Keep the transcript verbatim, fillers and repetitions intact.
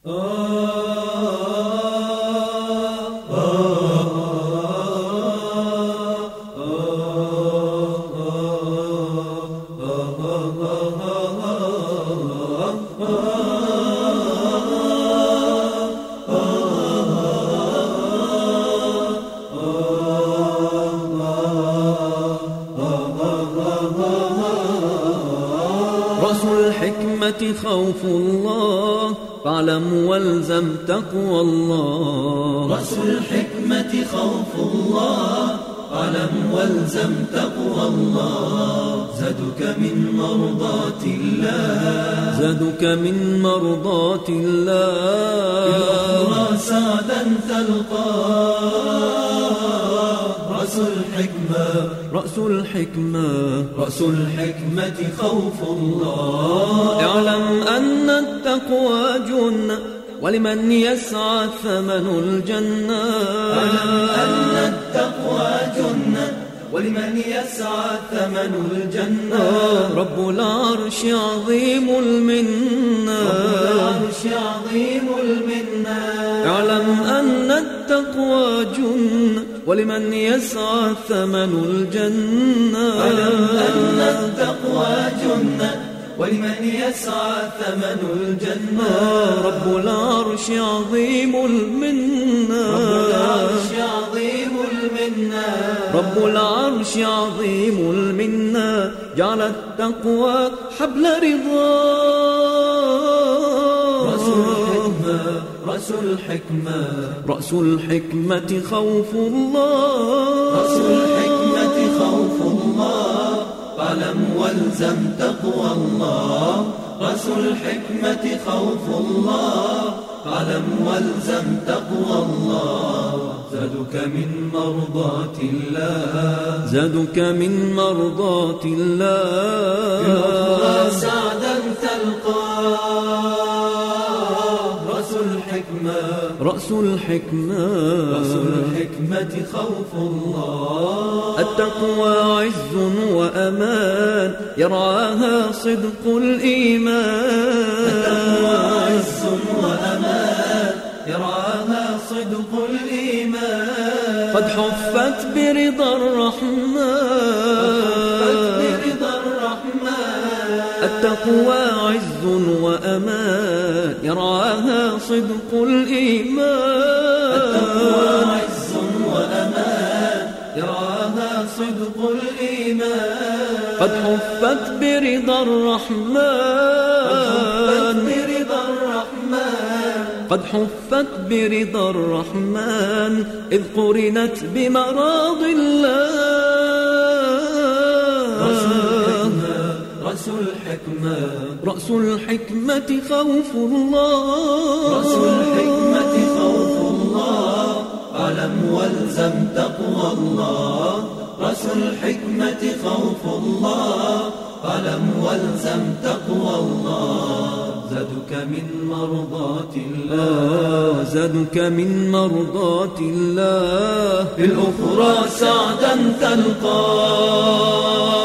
رأس الحكمة خوف الله فاعلم والزم تقوى الله. رأس الحكمة خوف الله فاعلم والزم تقوى الله. زادك من مرضاة الله زادك من مرضاة الله. في الأخرى سعدا تلقى. رأس الحكمة رأس الحكمة رأس الحكمة خوف الله. اعلم أن التقوى جنة ولمن يسعى ثمن الجنة. اعلم أن التقوى جنة ولمن يسعى ثمن الجنة. رب العرش عظيم المنة رب العرش عظيم المنة. اعلم أن التقوى جنة ولمن يسعى ثمن الجنة. اعلم أن التقوى جنة ولمن يسعى ثمن الجنة. رب العرش عظيم المنة رب العرش عظيم المنة. رب العرش عظيم المنة. جعل التقوى حبل رضا. رأس الحكمة رأس الحكمة رأس الحكمة خوف الله. رأس الحكمة خوف الله فاعلم والزم تقوى الله. رأس الحكمة خوف الله فاعلم والزم تقوى الله. زادك من مرضاة الله زادك من مرضاة الله. في الأخرى سعدا تلقى. رأس الحكمة رأس الحكمة رأس الحكمة خوف الله. التقوى عز وأمان يرعاها صدق الإيمان. التقوى عز وأمان يرعاها صدق الإيمان. قد حفت برضا الرحمن. برضا الرحمن. التقوى عز وأمان يرعاها صدق الإيمان. التقوى عز وأمان يرعاها صدق الإيمان. قد حفت برضا الرحمن. برضا الرحمن. قد حفت برضا الرحمن إذ قرنت بمراض الله. رأس الحكمة رأس الحكمة خوف الله. رأس الحكمة خوف الله فاعلم والزم تقوى الله. رأس الحكمة خوف الله فاعلم والزم تقوى الله. زادك من مرضاة الله زادك من مرضاة الله. في الأخرى سعدا تلقى.